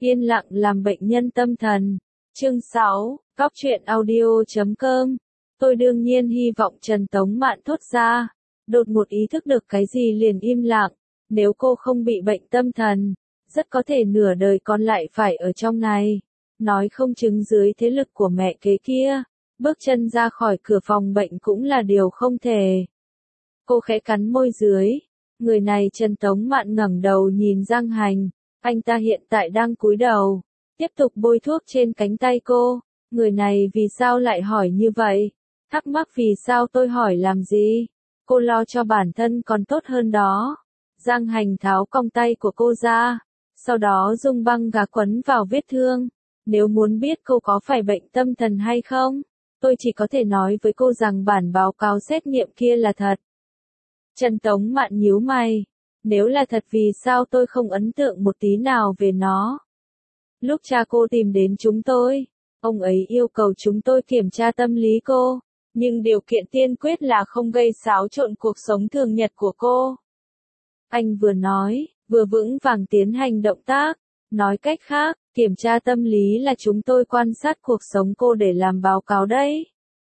Yên lặng làm bệnh nhân tâm thần. Chương 6, Cóc truyện audio.com. Tôi đương nhiên hy vọng Trần Tống Mạn thốt ra. Đột ngột ý thức được cái gì liền im lặng. Nếu cô không bị bệnh tâm thần, rất có thể nửa đời còn lại phải ở trong này. Nói không chứng dưới thế lực của mẹ kế kia, bước chân ra khỏi cửa phòng bệnh cũng là điều không thể. Cô khẽ cắn môi dưới. Người này Trần Tống Mạn ngẩng đầu nhìn Giang Hành. Anh ta hiện tại đang cúi đầu, tiếp tục bôi thuốc trên cánh tay cô. Người này vì sao lại hỏi như vậy? Thắc mắc vì sao tôi hỏi làm gì? Cô lo cho bản thân còn tốt hơn đó. Giang Hành tháo cong tay của cô ra, sau đó dùng băng gạc quấn vào vết thương. Nếu muốn biết cô có phải bệnh tâm thần hay không, tôi chỉ có thể nói với cô rằng bản báo cáo xét nghiệm kia là thật. Trần Tống Mạn nhíu mày. Nếu là thật vì sao tôi không ấn tượng một tí nào về nó? Lúc cha cô tìm đến chúng tôi, ông ấy yêu cầu chúng tôi kiểm tra tâm lý cô, nhưng điều kiện tiên quyết là không gây xáo trộn cuộc sống thường nhật của cô. Anh vừa nói, vừa vững vàng tiến hành động tác. Nói cách khác, kiểm tra tâm lý là chúng tôi quan sát cuộc sống cô để làm báo cáo đấy.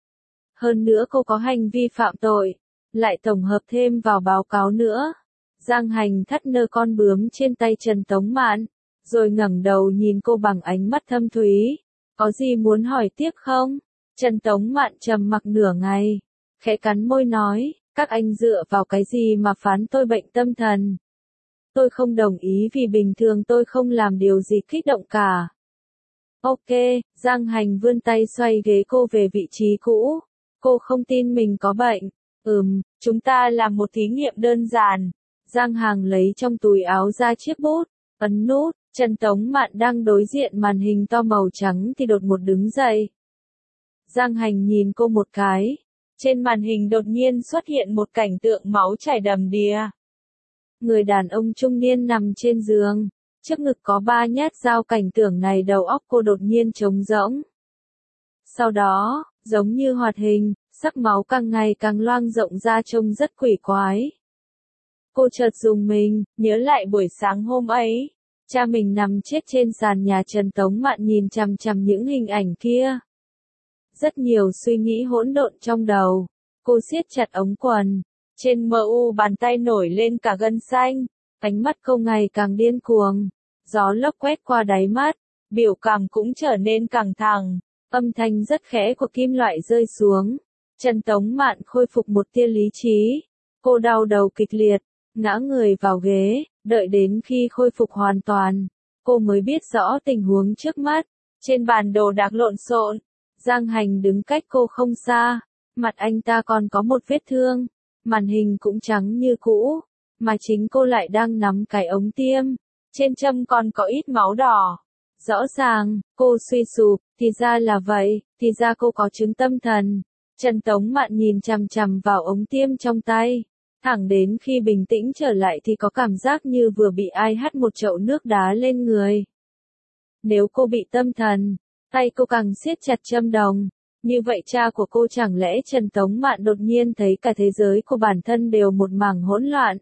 Hơn nữa cô có hành vi phạm tội, lại tổng hợp thêm vào báo cáo nữa. Giang Hành thắt nơ con bướm trên tay Trần Tống Mạn, rồi ngẩng đầu nhìn cô bằng ánh mắt thâm thúy. Có gì muốn hỏi tiếp không? Trần Tống Mạn trầm mặc nửa ngày, khẽ cắn môi nói, các anh dựa vào cái gì mà phán tôi bệnh tâm thần? Tôi không đồng ý vì bình thường tôi không làm điều gì kích động cả. Ok, Giang Hành vươn tay xoay ghế cô về vị trí cũ. Cô không tin mình có bệnh. Chúng ta làm một thí nghiệm đơn giản. Giang Hành lấy trong túi áo ra chiếc bút, ấn nút. Trần Tống Mạn đang đối diện màn hình to màu trắng thì đột ngột đứng dậy. Giang Hành nhìn cô một cái. Trên màn hình đột nhiên xuất hiện một cảnh tượng máu chảy đầm đìa. Người đàn ông trung niên nằm trên giường, trước ngực có 3 nhát dao. Cảnh tượng này đầu óc cô đột nhiên trống rỗng. Sau đó, giống như hoạt hình, sắc máu càng ngày càng loang rộng ra trông rất quỷ quái. Cô chợt rùng mình, nhớ lại buổi sáng hôm ấy, cha mình nằm chết trên sàn nhà. Trần Tống Mạn nhìn chằm chằm những hình ảnh kia. Rất nhiều suy nghĩ hỗn độn trong đầu. Cô siết chặt ống quần. Trên mu bàn tay nổi lên cả gân xanh. Ánh mắt cô ngày càng điên cuồng. Gió lốc quét qua đáy mắt. Biểu cảm cũng trở nên căng thẳng. Âm thanh rất khẽ của kim loại rơi xuống. Trần Tống Mạn khôi phục một tia lý trí. Cô đau đầu kịch liệt, ngã người vào ghế. Đợi đến khi khôi phục hoàn toàn, cô mới biết rõ tình huống trước mắt. Trên bàn đồ đạc lộn xộn, Giang Hành đứng cách cô không xa. Mặt anh ta còn có một vết thương. Màn hình cũng trắng như cũ, mà chính cô lại đang nắm cái ống tiêm. Trên châm còn có ít máu đỏ. Rõ ràng, cô suy sụp, thì ra là vậy, thì ra cô có chứng tâm thần. Trần Tống Mạn nhìn chằm chằm vào ống tiêm trong tay. Thẳng đến khi bình tĩnh trở lại thì có cảm giác như vừa bị ai hắt một chậu nước đá lên người. Nếu cô bị tâm thần, tay cô càng siết chặt châm đồng. Như vậy cha của cô chẳng lẽ Trần Tống Mạn đột nhiên thấy cả thế giới của bản thân đều một mảng hỗn loạn.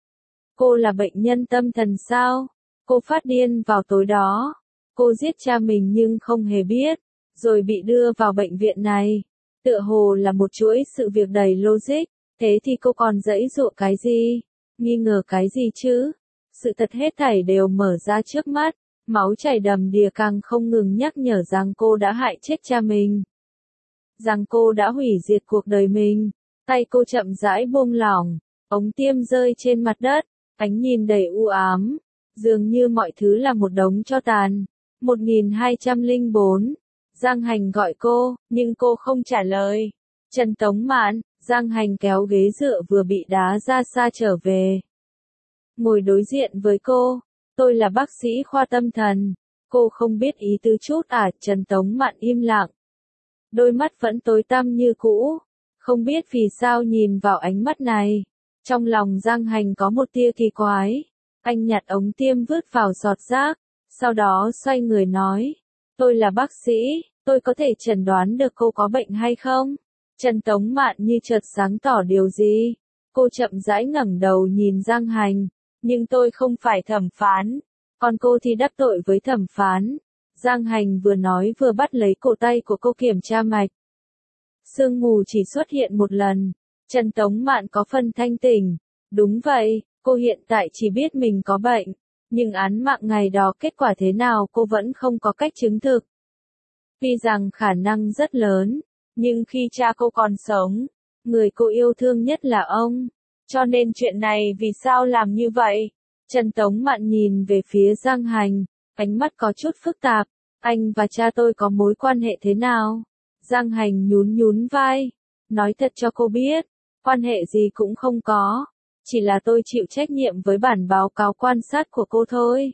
Cô là bệnh nhân tâm thần sao? Cô phát điên vào tối đó. Cô giết cha mình nhưng không hề biết, rồi bị đưa vào bệnh viện này. Tựa hồ là một chuỗi sự việc đầy logic. Thế thì cô còn giãy giụa cái gì? Nghi ngờ cái gì chứ? Sự thật hết thảy đều mở ra trước mắt. Máu chảy đầm đìa càng không ngừng nhắc nhở rằng cô đã hại chết cha mình. Rằng cô đã hủy diệt cuộc đời mình. Tay cô chậm rãi buông lỏng. Ống tiêm rơi trên mặt đất. Ánh nhìn đầy u ám. Dường như mọi thứ là một đống tro tàn. 1204. Giang Hành gọi cô, nhưng cô không trả lời. Trần Tống Mạn. Giang Hành kéo ghế dựa vừa bị đá ra xa trở về. Ngồi đối diện với cô. Tôi là bác sĩ khoa tâm thần. Cô không biết ý tứ chút à? Trần Tống Mạn im lặng. Đôi mắt vẫn tối tăm như cũ. Không biết vì sao nhìn vào ánh mắt này. Trong lòng Giang Hành có một tia kỳ quái. Anh nhặt ống tiêm vứt vào giọt rác. Sau đó xoay người nói. Tôi là bác sĩ, tôi có thể chẩn đoán được cô có bệnh hay không? Trần Tống Mạn như chợt sáng tỏ điều gì. Cô chậm rãi ngẩng đầu nhìn Giang Hành. Nhưng tôi không phải thẩm phán. Còn cô thì đắc tội với thẩm phán. Giang Hành vừa nói vừa bắt lấy cổ tay của cô kiểm tra mạch. Sương mù chỉ xuất hiện một lần. Trần Tống Mạn có phần thanh tỉnh. Đúng vậy, cô hiện tại chỉ biết mình có bệnh. Nhưng án mạng ngày đó kết quả thế nào cô vẫn không có cách chứng thực. Tuy rằng khả năng rất lớn, nhưng khi cha cô còn sống, người cô yêu thương nhất là ông. Cho nên chuyện này vì sao làm như vậy? Trần Tống Mạn nhìn về phía Giang Hành, ánh mắt có chút phức tạp. Anh và cha tôi có mối quan hệ thế nào? Giang Hành nhún nhún vai. Nói thật cho cô biết, quan hệ gì cũng không có. Chỉ là tôi chịu trách nhiệm với bản báo cáo quan sát của cô thôi.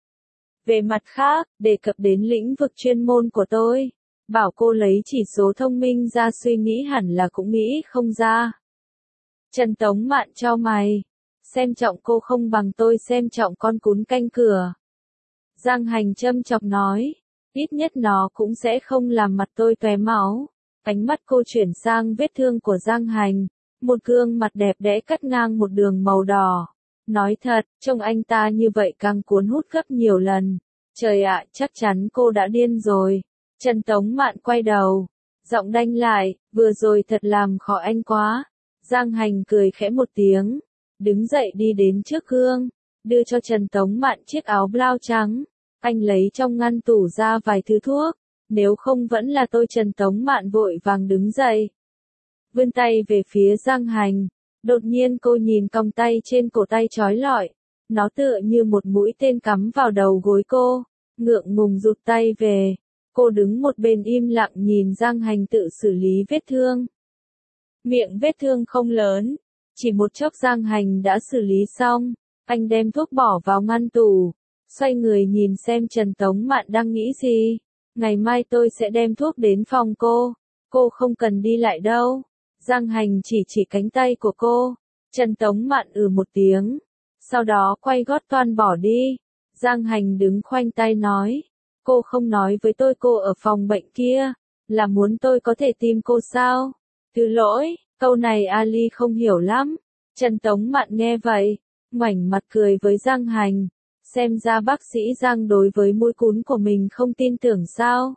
Về mặt khác, đề cập đến lĩnh vực chuyên môn của tôi, bảo cô lấy chỉ số thông minh ra suy nghĩ hẳn là cũng nghĩ không ra. Trần Tống Mạn chau mày, xem trọng cô không bằng tôi xem trọng con cún canh cửa. Giang Hành châm chọc nói, ít nhất nó cũng sẽ không làm mặt tôi tóe máu. Ánh mắt cô chuyển sang vết thương của Giang Hành, một gương mặt đẹp đẽ cắt ngang một đường màu đỏ. Nói thật, trông anh ta như vậy càng cuốn hút gấp nhiều lần. Trời ạ, chắc chắn cô đã điên rồi. Trần Tống Mạn quay đầu, giọng đanh lại, vừa rồi thật làm khó anh quá. Giang Hành cười khẽ một tiếng, đứng dậy đi đến trước gương, đưa cho Trần Tống Mạn chiếc áo blau trắng. Anh lấy trong ngăn tủ ra vài thứ thuốc, nếu không vẫn là tôi. Trần Tống Mạn vội vàng đứng dậy, vươn tay về phía Giang Hành. Đột nhiên cô nhìn còng tay trên cổ tay trói lọi, nó tựa như một mũi tên cắm vào đầu gối cô, ngượng ngùng rụt tay về. Cô đứng một bên im lặng nhìn Giang Hành tự xử lý vết thương. Miệng vết thương không lớn, chỉ một chốc Giang Hành đã xử lý xong. Anh đem thuốc bỏ vào ngăn tủ, xoay người nhìn xem Trần Tống Mạn đang nghĩ gì. Ngày mai tôi sẽ đem thuốc đến phòng cô không cần đi lại đâu. Giang Hành chỉ cánh tay của cô. Trần Tống Mạn một tiếng, sau đó quay gót toan bỏ đi. Giang Hành đứng khoanh tay nói, cô không nói với tôi cô ở phòng bệnh kia, là muốn tôi có thể tìm cô sao? Thứ lỗi, câu này Ali không hiểu lắm. Trần Tống Mạn nghe vậy, ngoảnh mặt cười với Giang Hành, xem ra bác sĩ Giang đối với mũi cún của mình không tin tưởng sao?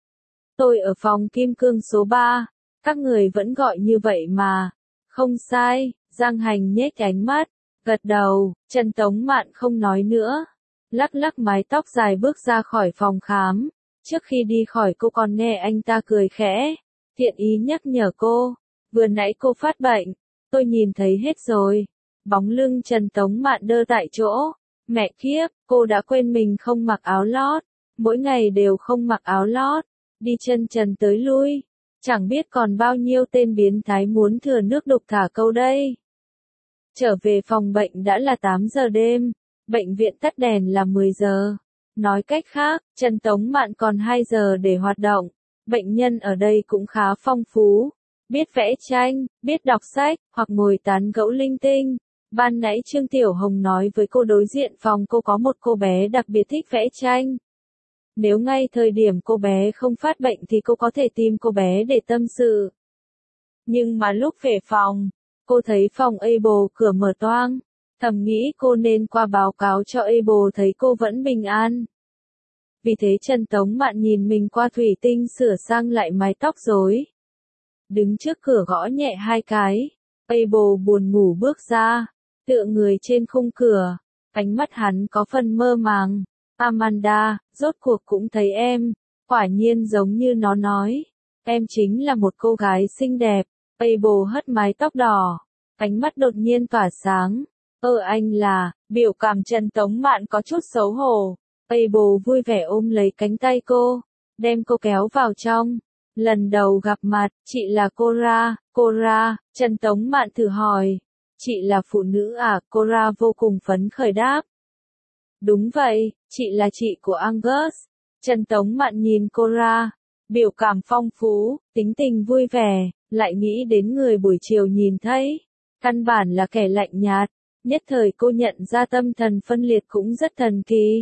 Tôi ở phòng kim cương số 3, các người vẫn gọi như vậy mà. Không sai, Giang Hành nhếch ánh mắt, gật đầu. Trần Tống Mạn không nói nữa, lắc lắc mái tóc dài bước ra khỏi phòng khám. Trước khi đi khỏi cô còn nghe anh ta cười khẽ, thiện ý nhắc nhở cô, vừa nãy cô phát bệnh, tôi nhìn thấy hết rồi. Bóng lưng Trần Tống Mạn đơ tại chỗ, mẹ kiếp, cô đã quên mình không mặc áo lót, mỗi ngày đều không mặc áo lót, đi chân trần tới lui, chẳng biết còn bao nhiêu tên biến thái muốn thừa nước đục thả câu đây. Trở về phòng bệnh đã là 8 giờ đêm, bệnh viện tắt đèn là 10 giờ. Nói cách khác, Trần Tống Mạn còn 2 giờ để hoạt động. Bệnh nhân ở đây cũng khá phong phú, biết vẽ tranh, biết đọc sách, hoặc ngồi tán gẫu linh tinh. Ban nãy Trương Tiểu Hồng nói với cô đối diện phòng cô có một cô bé đặc biệt thích vẽ tranh. Nếu ngay thời điểm cô bé không phát bệnh thì cô có thể tìm cô bé để tâm sự. Nhưng mà lúc về phòng, cô thấy phòng Able cửa mở toang, thầm nghĩ cô nên qua báo cáo cho Able thấy cô vẫn bình an. Vì thế Trần Tống Mạn nhìn mình qua thủy tinh sửa sang lại mái tóc rối. Đứng trước cửa gõ nhẹ 2 cái, Able buồn ngủ bước ra, tựa người trên khung cửa, ánh mắt hắn có phần mơ màng. Amanda, rốt cuộc cũng thấy em, quả nhiên giống như nó nói, em chính là một cô gái xinh đẹp. Able hất mái tóc đỏ, ánh mắt đột nhiên tỏa sáng. Anh là, biểu cảm Trần Tống Mạn có chút xấu hổ. Able vui vẻ ôm lấy cánh tay cô, đem cô kéo vào trong. Lần đầu gặp mặt, chị là Cora. Cora, Trần Tống Mạn thử hỏi, chị là phụ nữ à? Cora vô cùng phấn khởi đáp. Đúng vậy, chị là chị của Angus. Trần Tống Mạn nhìn Cora, biểu cảm phong phú, tính tình vui vẻ, lại nghĩ đến người buổi chiều nhìn thấy. Căn bản là kẻ lạnh nhạt, nhất thời cô nhận ra tâm thần phân liệt cũng rất thần kỳ.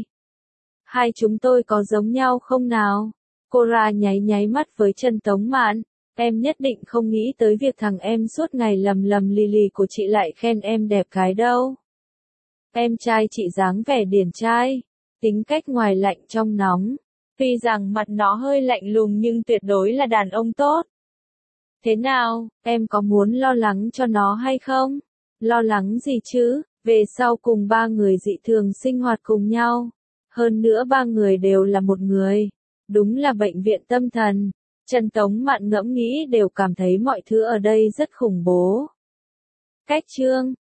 Hai chúng tôi có giống nhau không nào? Cora nháy nháy mắt với Trần Tống Mạn, em nhất định không nghĩ tới việc thằng em suốt ngày lầm lầm lì lì của chị lại khen em đẹp gái đâu. Em trai chị dáng vẻ điển trai, Tính cách ngoài lạnh trong nóng. Tuy rằng mặt nó hơi lạnh lùng nhưng tuyệt đối là đàn ông tốt. Thế nào, em có muốn lo lắng cho nó hay không? Lo lắng gì chứ, về sau cùng ba người dị thường sinh hoạt cùng nhau. Hơn nữa ba người đều là một người. Đúng là bệnh viện tâm thần. Trần Tống Mạn ngẫm nghĩ đều cảm thấy mọi thứ ở đây rất khủng bố. Cách chương